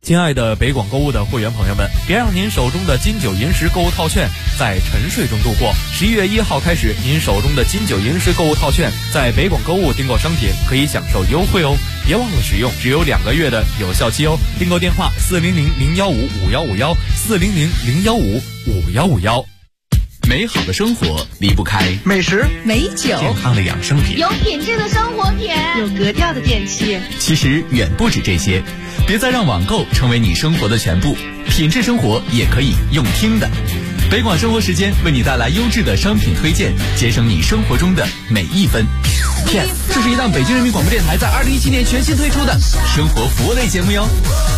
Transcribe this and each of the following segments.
亲爱的北广购物的会员朋友们，别让您手中的金九银十购物套券在沉睡中度过。11月1号开始，您手中的金九银十购物套券在北广购物订购商品可以享受优惠哦，别忘了使用，只有2个月的有效期哦。订购电话400-015-5151，400-015-5151。 美好的生活离不开美食、 美酒、 健康的养生品， 有品质的生活品， 有格调的电器。 其实远不止这些，别再让网购成为你生活的全部，品质生活也可以用听的。北广生活时间为你带来优质的商品推荐，节省你生活中的每一分。Yes， 这是一档北京人民广播电台在2017年全新推出的生活服务类节目哟。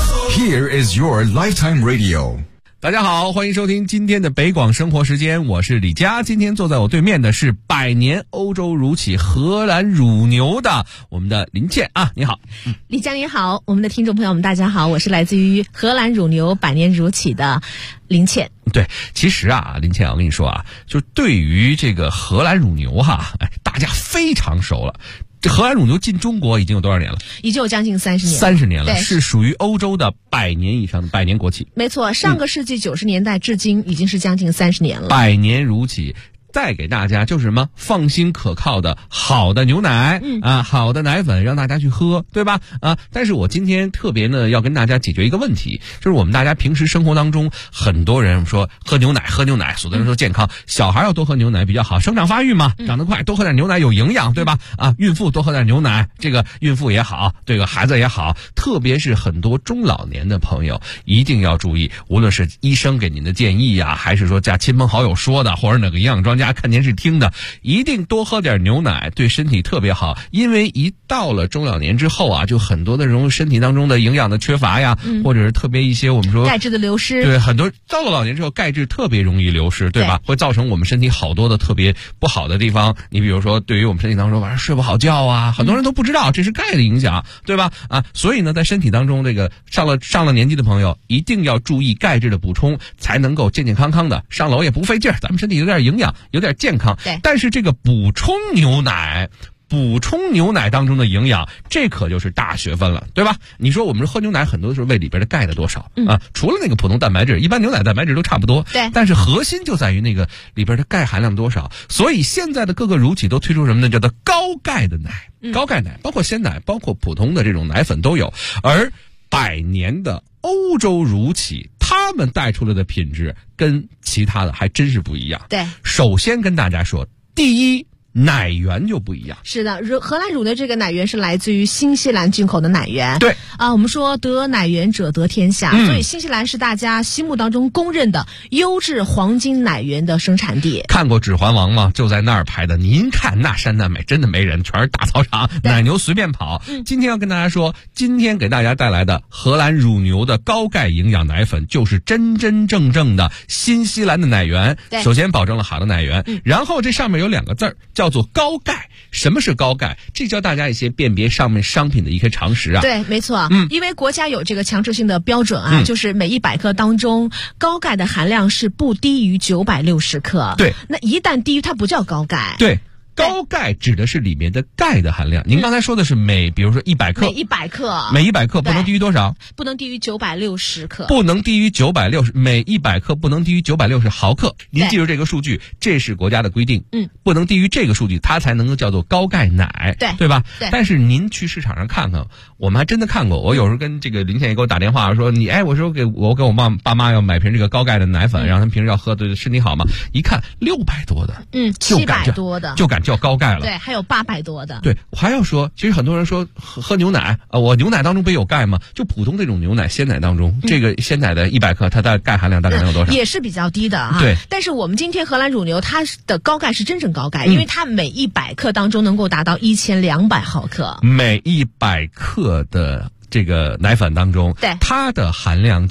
Here is your lifetime radio。 大家好，欢迎收听今天的北广生活时间，我是李佳。今天坐在我对面的是百年欧洲乳企荷兰乳牛的我们的林倩啊，你好。 李佳你好，我们的听众朋友们大家好，我是来自于荷兰乳牛百年乳企的林倩。 对，其实啊，林倩，我跟你说啊，就对于这个荷兰乳牛哈，大家非常熟了。这荷兰乳牛进中国已经有多少年了？ 已经有将近30年。 30年了，是属于欧洲的100年以上的百年国企。 没错，上个世纪90年代至今已经是将近30年了。 百年乳企。带给大家就是什么放心可靠的好的牛奶好的奶粉让大家去喝，对吧？但是我今天特别呢要跟大家解决一个问题，就是我们大家平时生活当中很多人说喝牛奶，所有的人说健康，小孩要多喝牛奶比较好，生长发育嘛，长得快，多喝点牛奶有营养，对吧？孕妇多喝点牛奶，这个孕妇也好，这个孩子也好，特别是很多中老年的朋友一定要注意，无论是医生给您的建议呀，还是说家亲朋好友说的，或者哪个营养专家看电视听的，一定多喝点牛奶，对身体特别好。因为一到了中老年之后啊，就很多的这种身体当中的营养的缺乏呀，或者是特别一些我们说钙质的流失， 对，很多到了老年之后钙质特别容易流失，对吧？会造成我们身体好多的特别不好的地方。你比如说对于我们身体当中晚上睡不好觉啊，很多人都不知道这是钙的影响，对吧？所以呢在身体当中这个上了年纪的朋友一定要注意钙质的补充，才能够健健康康的上楼也不费劲儿，咱们身体有点营养，有点健康。 对， 但是这个补充牛奶当中的营养，这可就是大学问了，对吧？你说我们喝牛奶很多的时候喂里边的钙的多少除了那个普通蛋白质，一般牛奶蛋白质都差不多， 对， 但是核心就在于那个里边的钙含量多少。所以现在的各个乳企都推出什么呢？叫做高钙的奶，高钙奶包括鲜奶，包括普通的这种奶粉都有。而100年的欧洲乳企，他们带出来的品质跟其他的还真是不一样。 对， 首先跟大家说，第一，奶源就不一样。 是的，荷兰乳的这个奶源是来自于新西兰进口的奶源。 对我们说得奶源者得天下，所以新西兰是大家心目当中公认的优质黄金奶源的生产地。 看过《指环王》吗？就在那儿拍的。您看那山那美，真的没人，全是大操场，奶牛随便跑。今天要跟大家说，今天给大家带来的荷兰乳牛的高钙营养奶粉，就是真真正正的新西兰的奶源。首先保证了好的奶源，然后这上面有2个字儿，叫做高钙。什么是高钙？这教大家一些辨别上面商品的一些常识啊。 对，没错。因为国家有这个强制性的标准就是每100克当中高钙的含量是不低于960克。 对， 那一旦低于它不叫高钙。 对，高钙指的是里面的钙的含量。您刚才说的是比如说100克，每100克不能低于多少？ 不能低于960克。 不能低于960，每100克不能低于960毫克。您记住这个数据，这是国家的规定。不能低于这个数据，它才能够叫做高钙奶，对吧？ 对。 但是您去市场上看看，我们还真的看过。我有时候跟这个林倩也给我打电话说，我说给我爸妈要买瓶这个高钙的奶粉，让他们平时要喝，对身体好嘛。一看600多的 ，700多的， 就敢叫高钙了。 对，还有800多的。 对，我还要说，其实很多人说喝牛奶我牛奶当中不有钙吗？就普通这种牛奶鲜奶当中，这个鲜奶的100克它的钙含量大概能有多少？ 也是比较低的对， 但是我们今天荷兰乳牛它的高钙是真正高钙，因为它每100克当中能够达到1200毫克。 每100克的这个奶粉当中， 对， 它的含量就达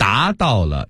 达到了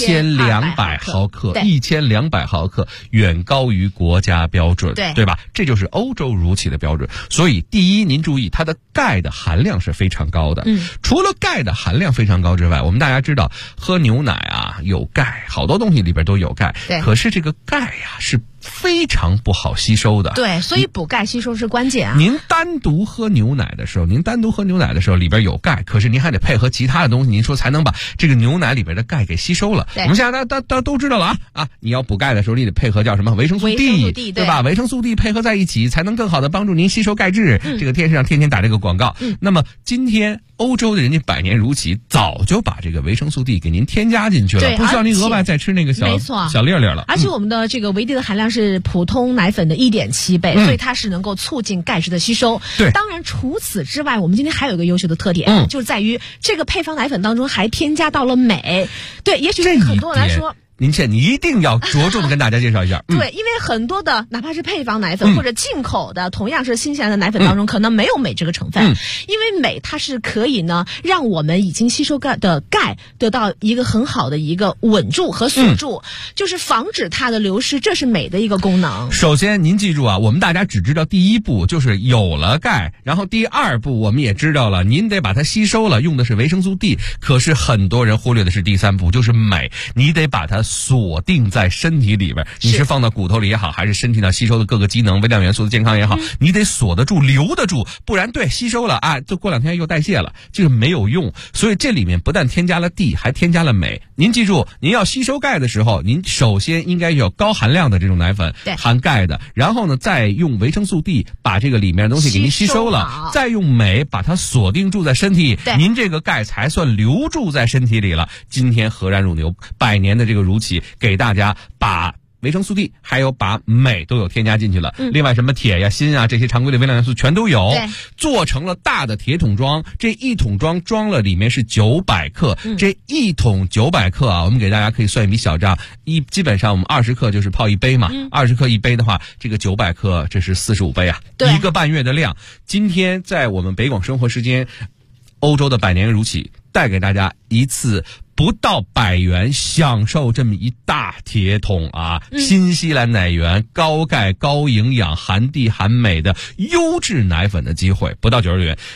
1200毫克，1200毫克远高于国家标准，对吧？这就是欧洲乳企的标准。所以第一，您注意它的钙的含量是非常高的。除了钙的含量非常高之外，我们大家知道喝牛奶啊有钙，好多东西里边都有钙，可是这个钙呀是非常不好吸收的。 对，所以补钙吸收是关键啊。 您单独喝牛奶的时候里边有钙，可是您还得配合其他的东西，您说才能把这个牛奶里边的钙给吸收了。我们现在大家都知道了啊，你要补钙的时候，你得配合叫什么维生素 D， 对吧？维生素 D 配合在一起，才能更好的帮助您吸收钙质。这个电视上天天打这个广告。那么今天欧洲的人家百年乳企早就把这个维生素 D 给您添加进去了，不需要您额外再吃那个小粒粒了。 而且我们的这个维 D 的含量是普通奶粉的1.7倍，所以它是能够促进钙质的吸收。 对， 当然除此之外，我们今天还有一个优秀的特点，就是在于这个配方奶粉当中还添加到了镁。对，也许对很多人来说。 您一定要着重的跟大家介绍一下。 对，因为很多的哪怕是配方奶粉或者进口的同样是新西兰的奶粉当中可能没有镁这个成分，因为镁它是可以呢让我们已经吸收的钙得到一个很好的一个稳住和锁住，就是防止它的流失，这是镁的一个功能。 首先您记住啊，我们大家只知道第一步就是有了钙，然后第二步我们也知道了您得把它吸收了，用的是维生素 D， 可是很多人忽略的是第三步，就是镁，你得把它锁定在身体里边，你是放到骨头里也好，还是身体上吸收的各个机能微量元素的健康也好，你得锁得住留得住，不然吸收了啊，就过2天又代谢了，就是没有用。所以这里面不但添加了 D， 还添加了镁。您记住，您要吸收钙的时候，您首先应该有高含量的这种奶粉，含钙的，然后呢再用维生素 D 把这个里面的东西给您吸收了，再用镁把它锁定住在身体，您这个钙才算留住在身体里了。今天荷兰乳牛100年的这个乳企给大家把维生素 D 还有把镁都有添加进去了，另外什么铁呀、锌啊这些常规的微量元素全都有，做成了大的铁桶装，这一桶装装了里面是900克，这一桶900克啊，我们给大家可以算一笔小账，基本上我们20克就是泡一杯嘛，20克一杯的话，这个900克这是45杯啊，1个半月的量。今天在我们北广生活时间，欧洲的100年乳企带给大家一次不到100元享受这么一大铁桶啊，新西兰奶源高钙高营养含 D 含镁的优质奶粉的机会，不到90元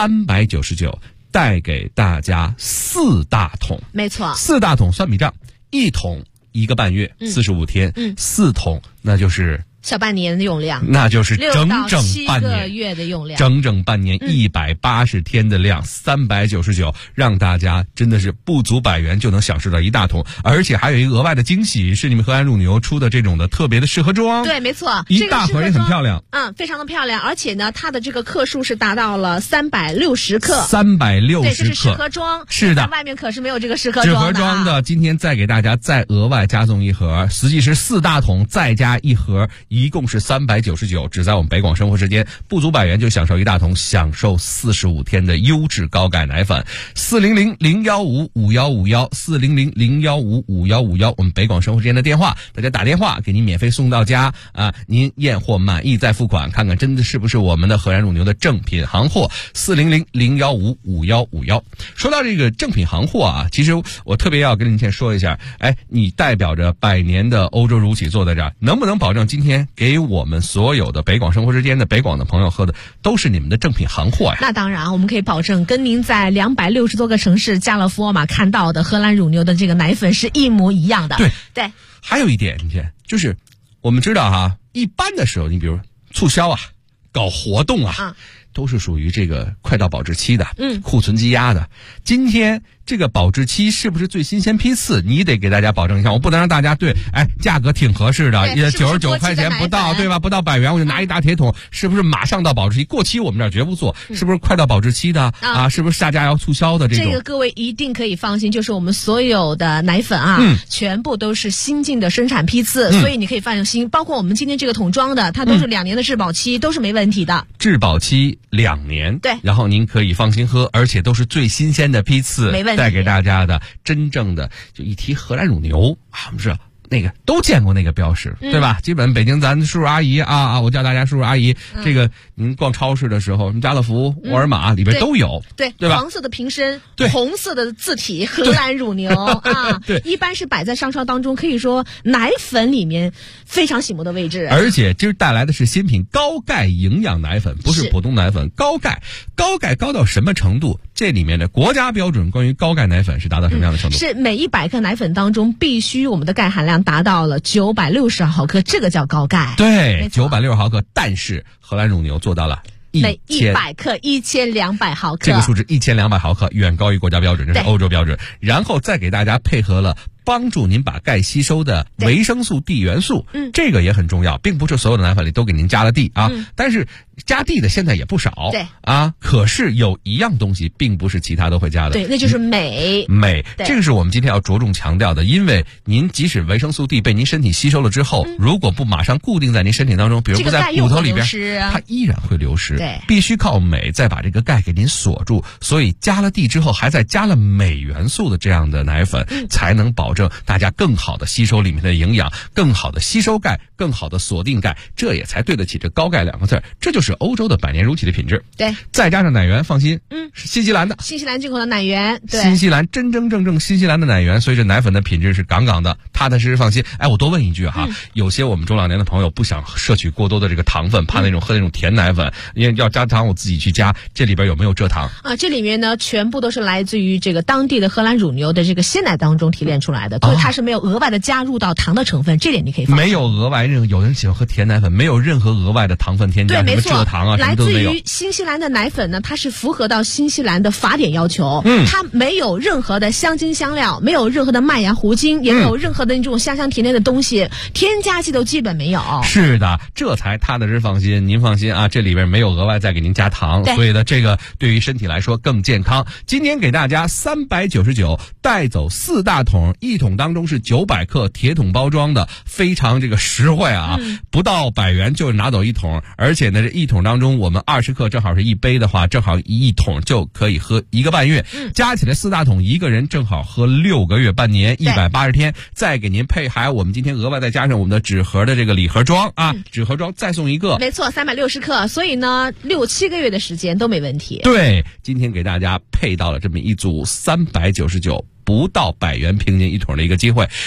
，399带给大家4大桶。没错，4大桶算笔账，一桶1个半月，45天，4桶那就是小半年的用量， 那就是整整半年 6到7个月的用量， 整整半年180天的量，399，让大家真的是不足100元就能享受到一大桶，而且还有一个额外的惊喜，是你们荷兰乳牛出的这种的特别的适合装。 对，没错， 一大盒也很漂亮， 非常的漂亮，而且呢，它的这个克数是达到了360克 ，360克， 对，这是适合装， 是的， 外面可是没有这个适合装的。 适合装的，今天再给大家再额外加送一盒，实际是4大桶再加一盒。一共是399，只在我们北广生活时间，不足100元就享受一大桶，享受45天的优质高钙奶粉。400-015-5151，400-015-5151，我们北广生活时间的电话，大家打电话给您免费送到家啊！您验货满意再付款，看看真的是不是我们的荷兰乳牛的正品行货。400-015-5151。说到这个正品行货啊，其实我特别要跟您先说一下，你代表着100年的欧洲乳企坐在这儿，能不能保证今天给我们所有的北广生活之间的北广的朋友喝的都是你们的正品行货呀？ 那当然，我们可以保证跟您在260多个城市家乐福、沃尔玛看到的荷兰乳牛的这个奶粉是一模一样的。对， 还有一点，你看，就是我们知道哈，一般的时候，你比如促销啊，搞活动啊，都是属于这个快到保质期的，库存积压的。今天这个保质期是不是最新鲜批次？你得给大家保证一下，我不能让大家价格挺合适的，99块钱不到，对吧？不到100元我就拿一大铁桶，是不是马上到保质期？过期我们这儿绝不做，是不是快到保质期的啊？是不是下架要促销的这种？ 这个各位一定可以放心，就是我们所有的奶粉全部都是新进的生产批次，所以你可以放心。包括我们今天这个桶装的，它都是2年的质保期，都是没问题的。 质保期2年，对，然后您可以放心喝，而且都是最新鲜的批次， 没问题。 带给大家的真正的，就一提荷兰乳牛啊，我们是那个都见过那个标识，对吧？基本北京咱叔叔阿姨啊，我叫大家叔叔阿姨。这个您逛超市的时候，家乐福、沃尔玛里边都有， 对吧？ 黄色的瓶身， 对， 红色的字体，荷兰乳牛啊， 对， 一般是摆在商超当中，可以说奶粉里面非常醒目的位置。 而且今儿带来的是新品高钙营养奶粉，不是普通奶粉，高钙高到什么程度？这里面的国家标准关于高钙奶粉是达到什么样的程度？ 是每100克奶粉当中必须我们的钙含量达到了960毫克，这个叫高钙。 对，960毫克，但是荷兰乳牛做到了每100克1200毫克， 这个数值1200毫克远高于国家标准，这是欧洲标准。然后再给大家配合了帮助您把钙吸收的维生素 D 元素，这个也很重要，并不是所有的奶粉里都给您加了 D 啊，但是加 D 的现在也不少， 对啊，可是有一样东西并不是其他都会加的， 对，那就是镁， 这个是我们今天要着重强调的，因为您即使维生素 D 被您身体吸收了之后，如果不马上固定在您身体当中，比如不在骨头里边，它依然会流失， 对， 必须靠镁再把这个钙给您锁住，所以加了 D 之后，还再加了镁元素的这样的奶粉，才能保证大家更好的吸收里面的营养，更好的吸收钙，更好的锁定钙，这也才对得起这高钙2个字。这就是欧洲的百年如起的品质。 对， 再加上奶源，放心，是新西兰的， 新西兰进口的奶源，对， 新西兰真正新西兰的奶源，所以这奶粉的品质是杠杠的，踏踏实实放心。哎，我多问一句哈，有些我们中老年的朋友不想摄取过多的这个糖分，怕喝那种甜奶粉，因为要加糖我自己去加，这里边有没有蔗糖啊？这里面呢全部都是来自于这个当地的荷兰乳牛的这个鲜奶当中提炼出来的，所以它是没有额外的加入到糖的成分，这点你可以放心。 没有额外有人喜欢喝甜奶粉，没有任何额外的糖分添加， 对，没错， 什么蔗糖啊，什么都没有。 来自于新西兰的奶粉呢，它是符合到新西兰的法典要求，它没有任何的香精香料，没有任何的麦芽糊精，也没有任何的那种香甜的东西，添加剂都基本没有。 是的，这才踏踏实放心。您放心啊，这里边没有额外再给您加糖，所以呢，这个对于身体来说更健康。今天给大家399带走4大桶，一桶当中是900克铁桶包装的，非常这个实惠啊，不到100元就拿走一桶，而且呢，这一桶当中我们20克正好是一杯的话，正好一桶就可以喝1个半月，加起来4大桶，一个人正好喝6个月半年，180天，再给您配还有我们今天额外再加上我们的纸盒的这个礼盒装啊，纸盒装再送一个， 没错，360克，所以呢6、7个月的时间都没问题。 对，今天给大家配到了这么一组399。不到100元平均一桶的一个机会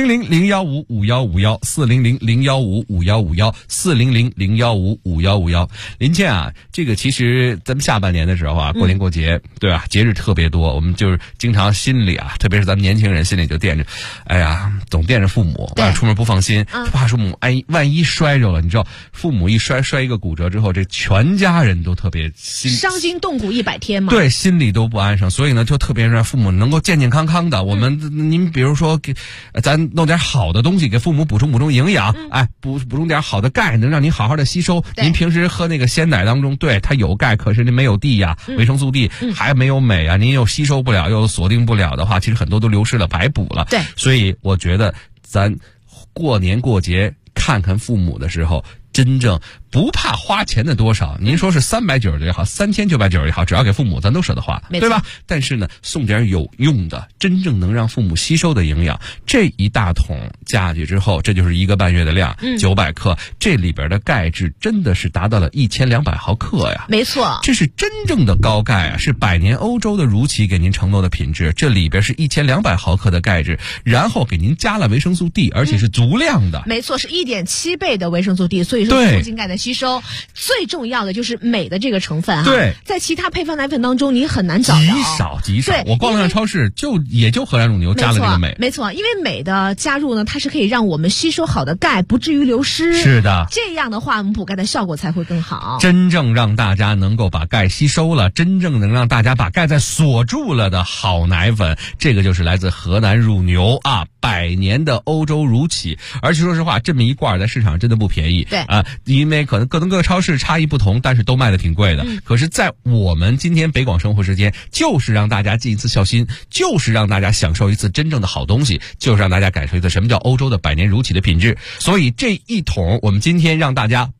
，400-015-5151，400-015-5151，400-015-5151。林倩啊，这个其实咱们下半年的时候啊，过年过节，对吧？节日特别多，我们就是经常心里啊，特别是咱们年轻人心里就惦着，哎呀，总惦着父母，晚上出门不放心，怕父母万一摔着了，你知道，父母一摔一个骨折之后，这全家人都特别伤筋动骨100天嘛， 对，心里都不安生，所以呢，就特别让父母能够健健康康的，我们您比如说给咱弄点好的东西给父母补充营养，补充点好的钙，能让您好好的吸收。您平时喝那个鲜奶当中，对它有钙，可是您没有 D 呀，维生素 D 还没有镁啊，您又吸收不了，又锁定不了的话，其实很多都流失了，白补了。 对， 所以我觉得咱过年过节看看父母的时候，真正不怕花钱的多少，您说是390也好，3990也好，只要给父母咱都舍得花，对吧？但是呢，送点有用的，真正能让父母吸收的营养，这一大桶加去之后，这就是1个半月的量，900克，这里边的钙质真的是达到了1200毫克呀， 没错， 这是真正的高钙啊，是百年欧洲的如期给您承诺的品质，这里边是1200毫克的钙质，然后给您加了维生素 D， 而且是足量的， 没错，是1.7倍的维生素 D， 所以说促进钙的吸收，最重要的就是镁的这个成分哈。 对， 在其他配方奶粉当中你很难找到， 极少。我逛了趟超市，也就荷兰乳牛加了这个镁。 没错，因为镁的加入呢，它是可以让我们吸收好的钙不至于流失。 是的， 这样的话，我们补钙的效果才会更好。 真正让大家能够把钙吸收了，真正能让大家把钙再锁住了的好奶粉，这个就是来自荷兰乳牛啊，100年的欧洲乳起。而且说实话，这么一罐在市场真的不便宜。 对啊，因为可能各个超市差异不同，但是都卖的挺贵的。可是在我们今天北广生活时间，就是让大家尽一次孝心，就是让大家享受一次真正的好东西，就是让大家感受一次什么叫欧洲的100年如起的品质。所以这一桶我们今天让大家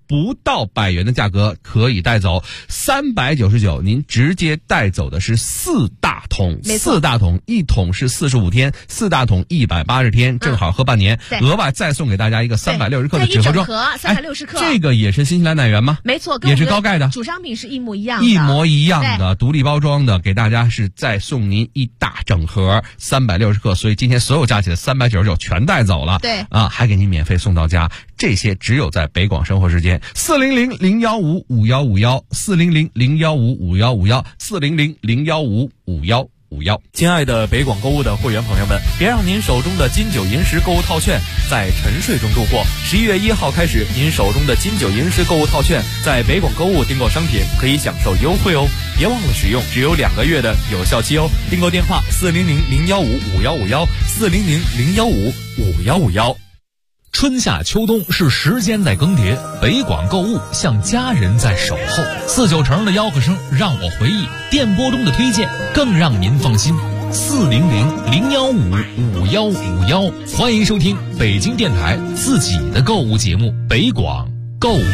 不到100元的价格可以带走，399您直接带走的是4大桶，4大桶，1桶是45天，4大桶180天，正好喝半年，额外再送给大家一个360克的纸盒装 ，360克， 这个也是新西兰奶源吗？ 没错， 也是高钙的， 主商品是一模一样的， 一模一样的，独立包装的，给大家是再送您一大整盒360克，所以今天所有加起来399全带走了， 对啊，还给您免费送到家，这些只有在北广生活时间，400-015-5151，400-015-5151，400-015-5151。 亲爱的北广购物的会员朋友们，别让您手中的金九银十购物套券在沉睡中度过。11月1号开始，您手中的金九银十购物套券在北广购物订购商品可以享受优惠哦，别忘了使用，只有2个月的有效期哦。订购电话400-015-5151，400-015-5151。 春夏秋冬是时间在更迭，北广购物像家人在守候。49成的吆喝声让我回忆，电波中的推荐更让您放心。400-015-5151，欢迎收听北京电台自己的购物节目《北广购物》。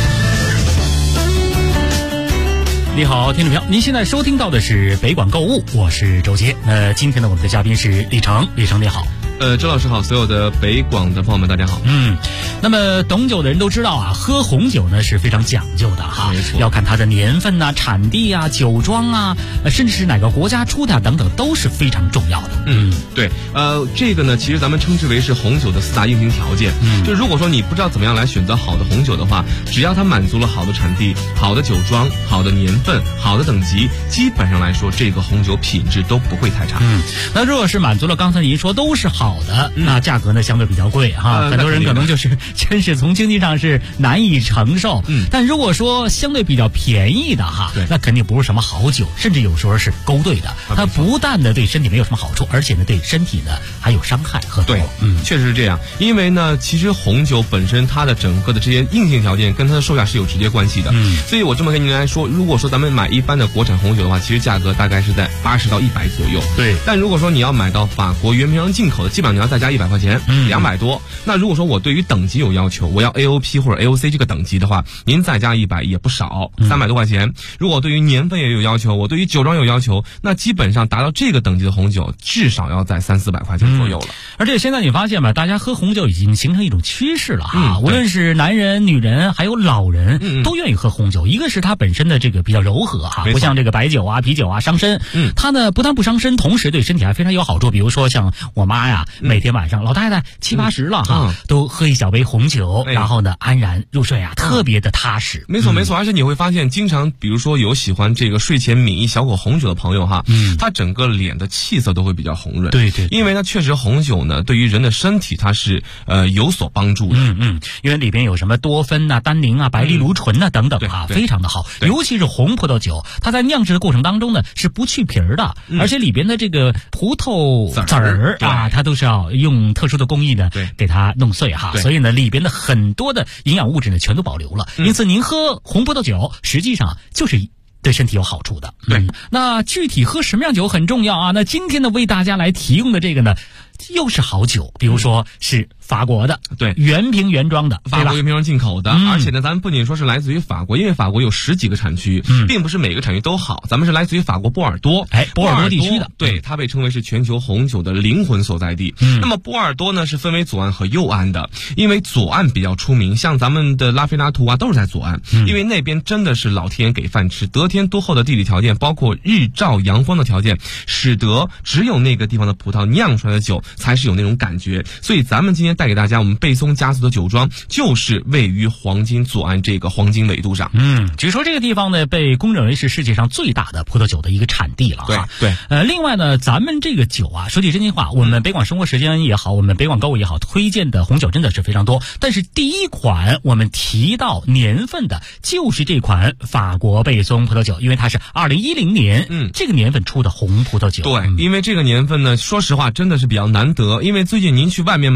你好，听众朋友，您现在收听到的是北广购物，我是周杰。今天呢，我们的嘉宾是李成，李成你好。 周老师好，所有的北广的朋友们大家好。 那么懂酒的人都知道啊，喝红酒呢是非常讲究的哈， 没错， 要看它的年份啊、产地啊、酒庄啊，甚至是哪个国家出的等等，都是非常重要的。 对，这个呢，其实咱们称之为是红酒的4大硬性条件。就如果说你不知道怎么样来选择好的红酒的话，只要它满足了好的产地、好的酒庄、好的年份、好的等级，基本上来说，这个红酒品质都不会太差。 那如果是满足了刚才您说都是好的，那价格呢相对比较贵哈，很多人可能就是真是从经济上是难以承受。但如果说相对比较便宜的哈，那肯定不是什么好酒，甚至有时候是勾兑的。它不但呢对身体没有什么好处，而且呢对身体呢还有伤害和对，确实是这样。因为呢，其实红酒本身它的整个的这些硬性条件跟它的售价是有直接关系的。所以我这么跟您来说，如果说咱们买一般的国产红酒的话，其实价格大概是在80到100左右。 对， 但如果说你要买到法国原瓶进口的，基本上你要再加100块钱，200多。那如果说我对于等级有要求，我要 AOP 或者 AOC 这个等级的话，您再加100也不少，300多块钱。如果对于年份也有要求，我对于酒庄有要求，那基本上达到这个等级的红酒，至少要在300-400块钱左右了。 而且现在你发现吧，大家喝红酒已经形成一种趋势了哈，无论是男人、女人还有老人，都愿意喝红酒。一个是它本身的这个比较柔和哈，不像这个白酒啊、啤酒啊伤身。它呢不但不伤身，同时对身体还非常有好处。比如说像我妈呀，每天晚上老太太70-80了哈，都喝一小杯红酒，然后呢安然入睡啊，特别的踏实。 没错没错，而且你会发现，经常比如说有喜欢这个睡前抿一小口红酒的朋友哈，他整个脸的气色都会比较红润。 对对， 因为呢确实红酒呢对于人的身体它是有所帮助的。 因为里边有什么多酚啊、单宁啊、白藜芦醇啊等等啊，非常的好。尤其是红葡萄酒，它在酿制的过程当中呢是不去皮儿的，而且里边的这个葡萄籽儿啊，它都是要用特殊的工艺呢给它弄碎哈，所以呢里边的很多的营养物质呢全都保留了。因此您喝红葡萄酒实际上就是对身体有好处的。那具体喝什么样酒很重要啊。那今天呢为大家来提供的这个呢又是好酒，比如说是法国的， 对， 原瓶原装的， 法国原瓶装进口的，而且呢，咱们不仅说是来自于法国，因为法国有10几个产区，并不是每个产区都好，咱们是来自于法国波尔多， 波尔多地区的， 对，它被称为是全球红酒的灵魂所在地。那么波尔多呢是分为左岸和右岸的，因为左岸比较出名，像咱们的拉菲纳图啊都是在左岸，因为那边真的是老天爷给饭吃，得天独厚的地理条件，包括日照阳光的条件，使得只有那个地方的葡萄酿出来的酒才是有那种感觉。所以咱们今天带给大家我们贝松家族的酒庄，就是位于黄金左岸这个黄金纬度上。 据说这个地方呢被公认为是世界上最大的葡萄酒的一个产地了哈。 对， 另外呢，咱们这个酒啊，说句真心话，我们北广生活时间也好，我们北广购物也好，推荐的红酒真的是非常多。但是第一款我们提到年份的就是这款法国贝松葡萄酒，因为它是2010年这个年份出的红葡萄酒。 对，因为这个年份呢，说实话真的是比较难得，因为最近您去外面买红酒，你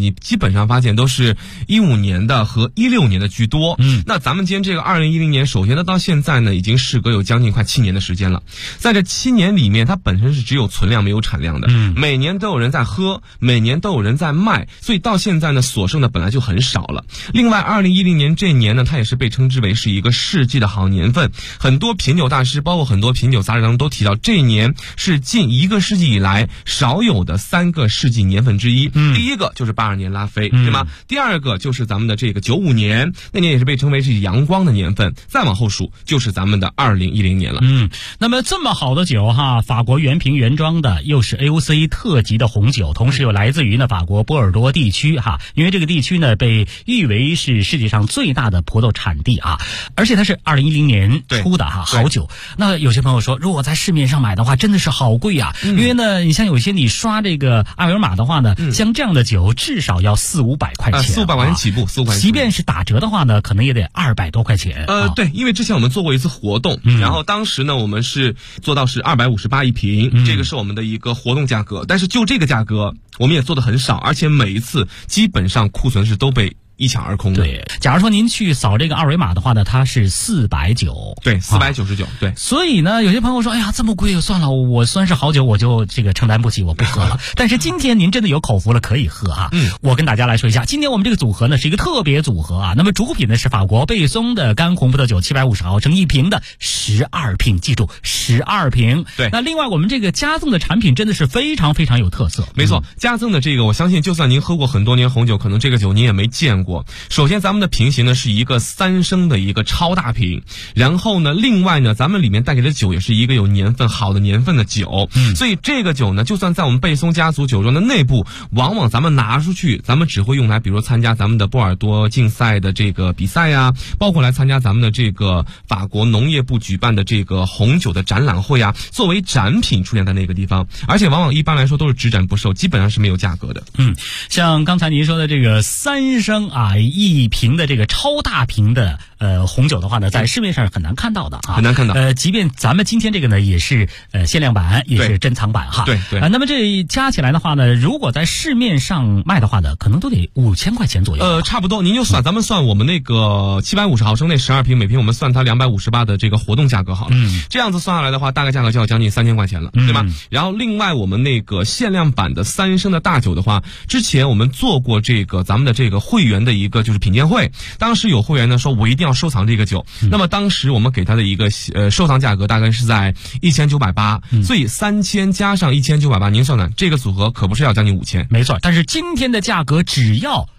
你基本上发现都是15年的和16年的居多。那咱们今天这个2010年，首先呢到现在呢已经时隔有将近快7年的时间了，在这7年里面，它本身是只有存量没有产量的，每年都有人在喝，每年都有人在卖，所以到现在呢所剩的本来就很少了。另外2010年这一年呢，它也是被称之为是一个世纪的好年份，很多品酒大师包括很多品酒杂志当中都提到，这一年是近1个世纪以来少有的3个世纪年份之一。第一个就是82年拉菲，对吗？第二个就是咱们的这个95年，那年也是被称为是阳光的年份，再往后数就是咱们的2010年了。 那么这么好的酒哈，法国原瓶原装的，又是 AOC 特级的红酒，同时又来自于呢法国波尔多地区哈，因为这个地区呢被誉为是世界上最大的葡萄产地啊，而且它是2010年出的哈，好酒。那有些朋友说，如果在市面上买的话，真的是好贵啊，因为呢，你像有些你刷这个二维码的话呢，像这样的酒至少要400-500块钱 ，400-500块钱起步，400块钱。 即便是打折的话呢，可能也得200多块钱。 对，因为之前我们做过一次活动，然后当时呢，我们是做到是258一瓶，这个是我们的一个活动价格。但是就这个价格，我们也做的很少，而且每一次基本上库存是都被一抢而空的。 对，假如说您去扫这个二维码的话呢，它是490， 对，499，对。 所以呢，有些朋友说，哎呀，这么贵，算了，我算是好酒，我就这个承担不起，我不喝了。但是今天您真的有口福了，可以喝啊。我跟大家来说一下，今天我们这个组合呢是一个特别组合啊。那么主品呢是法国贝松的干红葡萄酒，750毫升一瓶的12瓶，记住12瓶。 对。 那另外我们这个加赠的产品真的是非常非常有特色。 没错，加赠的这个，我相信就算您喝过很多年红酒，可能这个酒您也没见过。首先咱们的瓶型呢是一个3升的一个超大瓶，然后呢另外呢咱们里面带给的酒也是一个有年份好的年份的酒，所以这个酒呢就算在我们贝松家族酒庄的内部，往往咱们拿出去，咱们只会用来比如说参加咱们的波尔多竞赛的这个比赛呀，包括来参加咱们的这个法国农业部举办的这个红酒的展览会啊，作为展品出现在那个地方，而且往往一般来说都是只展不售，基本上是没有价格的。 像刚才您说的这个3升啊一瓶的这个超大瓶的红酒的话呢，在市面上是很难看到的啊， 很难看到。 即便咱们今天这个呢也是限量版，也是珍藏版哈。 对。 那么这加起来的话呢，如果在市面上卖的话呢，可能都得5000块钱左右。 差不多，您就算咱们算我们那个750毫升那12瓶，每瓶我们算它258的这个活动价格好了。这样子算下来的话，大概价格就要将近3000块钱了，对吧？然后另外我们那个限量版的3升的大酒的话，之前我们做过这个咱们的这个会员的一个就是品鉴会，当时有会员呢说我一定要收藏这个酒，那么当时我们给他的一个收藏价格大概是在1980，所以3000加上1980，您算算这个组合可不是要将近5000。 没错，但是今天的价格只要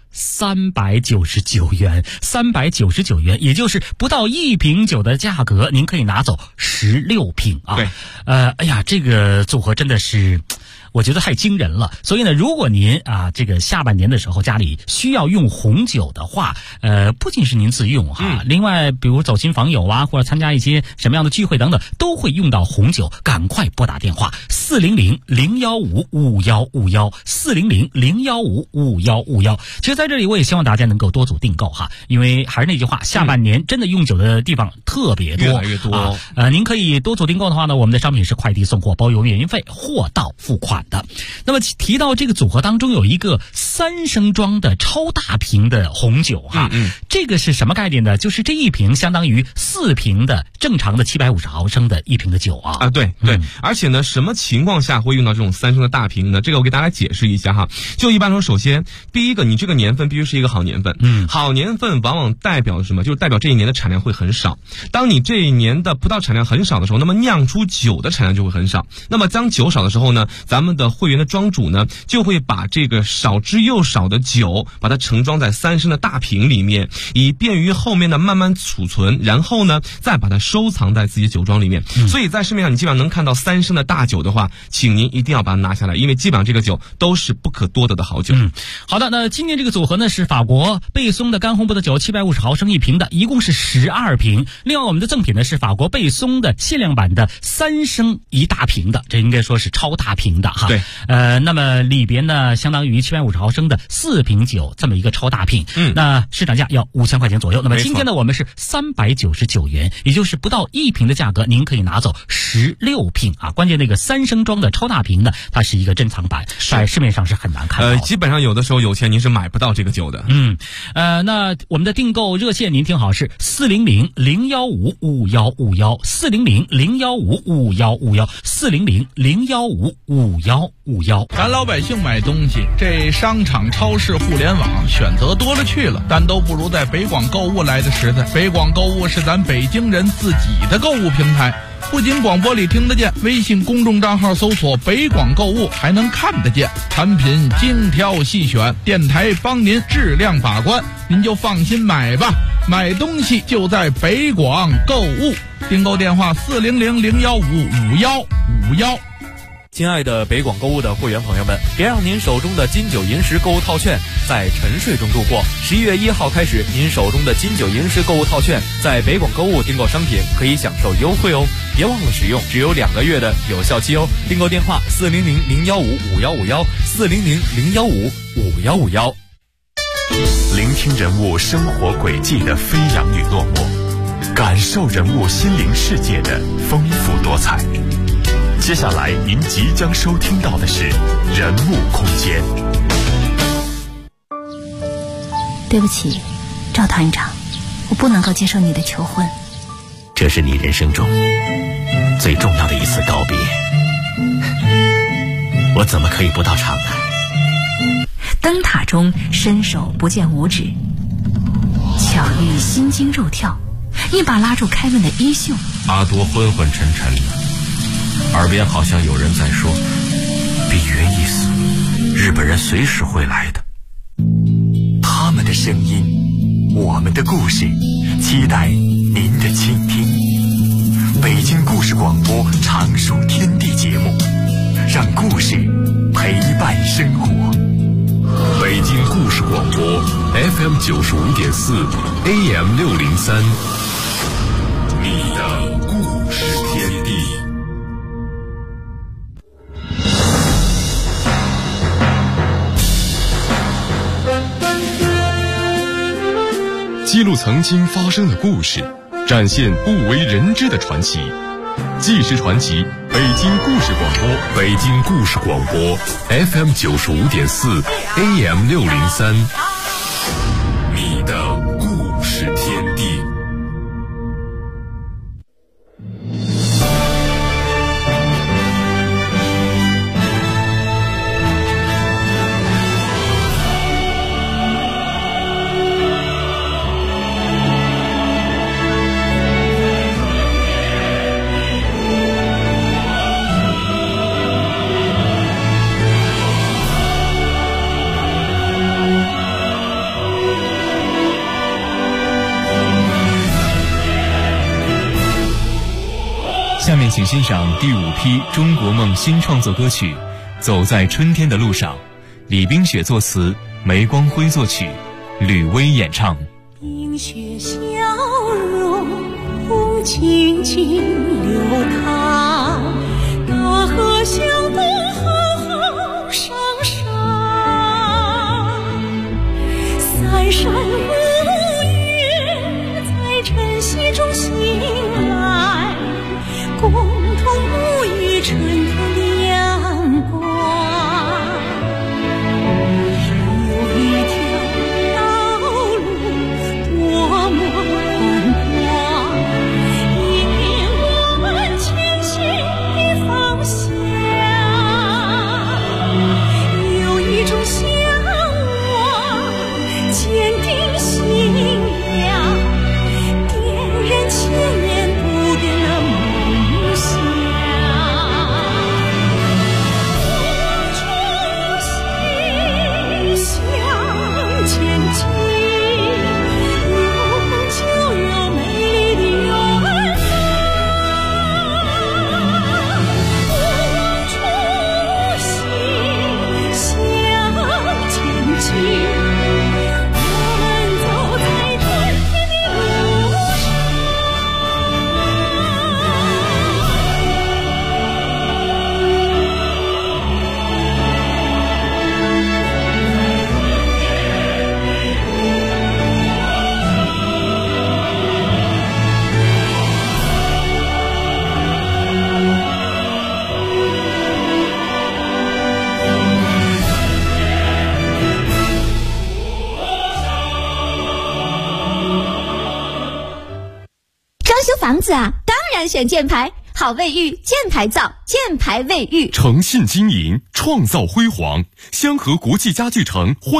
399元，399元，也就是不到1瓶酒的价格，您可以拿走16瓶啊。 对， 哎呀，这个组合真的是，我觉得太惊人了。所以呢，如果您啊这个下半年的时候家里需要用红酒的话，不仅是您自用哈，另外比如走亲访友啊，或者参加一些什么样的聚会等等，都会用到红酒，赶快拨打电话400-015-5151，400-015-5151。其实在这里我也希望大家能够多组订购哈，因为还是那句话，下半年真的用酒的地方特别多， 越来越多。 您可以多组订购的话呢，我们的商品是快递送货，包邮免运费，货到付款的。那么提到这个组合当中有一个3升装的超大瓶的红酒哈，这个是什么概念呢？就是这一瓶相当于4瓶的正常的750毫升的一瓶的酒啊。 对，而且呢，什么情况下会用到这种3升的大瓶呢？这个我给大家解释一下哈。就一般说，首先第一个，你这个年份必须是一个好年份，好年份往往代表什么？就是代表这一年的产量会很少。当你这一年的葡萄产量很少的时候，那么酿出酒的产量就会很少。那么当酒少的时候呢，咱们的会员的庄主呢，就会把这个少之又少的酒，把它盛装在3升的大瓶里面，以便于后面的慢慢储存，然后呢，再把它收藏在自己酒庄里面。所以在市面上你基本上能看到3升的大酒的话，请您一定要把它拿下来，因为基本上这个酒都是不可多得的好酒。 好的，那今天这个组合呢是法国贝松的干红葡萄酒，750毫升一瓶的，一共是12瓶。另外我们的赠品呢是法国贝松的限量版的3升一大瓶的，这应该说是超大瓶的哈。 对， 那么里边呢，相当于750毫升的4瓶酒这么一个超大瓶，那市场价要5000块钱左右。那么今天呢，我们是399元，也就是不到1瓶的价格，您可以拿走16瓶啊。关键那个3升装的超大瓶呢，它是一个珍藏版，在市面上是很难看到的。 基本上有的时候有钱您是买不到这个酒的。 那我们的订购热线您听好是400-015-5151，400-015-5151，400-015-5151。 咱老百姓买东西，这商场、超市、互联网选择多了去了，但都不如在北广购物来的实在。北广购物是咱北京人自己的购物平台，不仅广播里听得见，微信公众账号搜索北广购物还能看得见，产品精挑细选，电台帮您质量把关，您就放心买吧。买东西就在北广购物，订购电话400-015-5151。 亲爱的北广购物的会员朋友们，别让您手中的金九银十购物套券在沉睡中度过。11月1号开始，您手中的金九银十购物套券在北广购物订购商品可以享受优惠哦，别忘了使用，只有2个月的有效期哦。订购电话400-015-5151，400-015-5151。 聆听人物生活轨迹的飞扬与落寞，感受人物心灵世界的丰富多彩。接下来您即将收听到的是人物空间。 对不起，赵团长，我不能够接受你的求婚。 这是你人生中最重要的一次告别，我怎么可以不到场呢？ 灯塔中伸手不见五指，巧遇心惊肉跳，一把拉住开门的衣袖。 阿多昏昏沉沉的，耳边好像有人在说，比约一死，日本人随时会来的。 他们的声音，我们的故事，期待您的倾听。北京故事广播常数天地节目，让故事陪伴生活。 北京故事广播 FM 95.4 AM 603，你的故事天地。 记录曾经发生的故事，展现不为人知的传奇。纪实传奇，北京故事广播， 北京故事广播 FM 95.4 AM 603，你的故事天地。 下面请欣赏第5批中国梦新创作歌曲《走在春天的路上》，李冰雪作词，梅光辉作曲，吕薇演唱。 冰雪消融，风轻轻流淌，大河向东浩浩汤汤，三山五岳在晨曦中醒来，共同沐浴春天的阳光。有一条道路多么宽广，引领我们前行的方向。有一种向往，坚定信仰，点燃前修房子啊，当然选箭牌，好卫浴，箭牌造，箭牌卫浴， 诚信经营，创造辉煌。香河国际家具城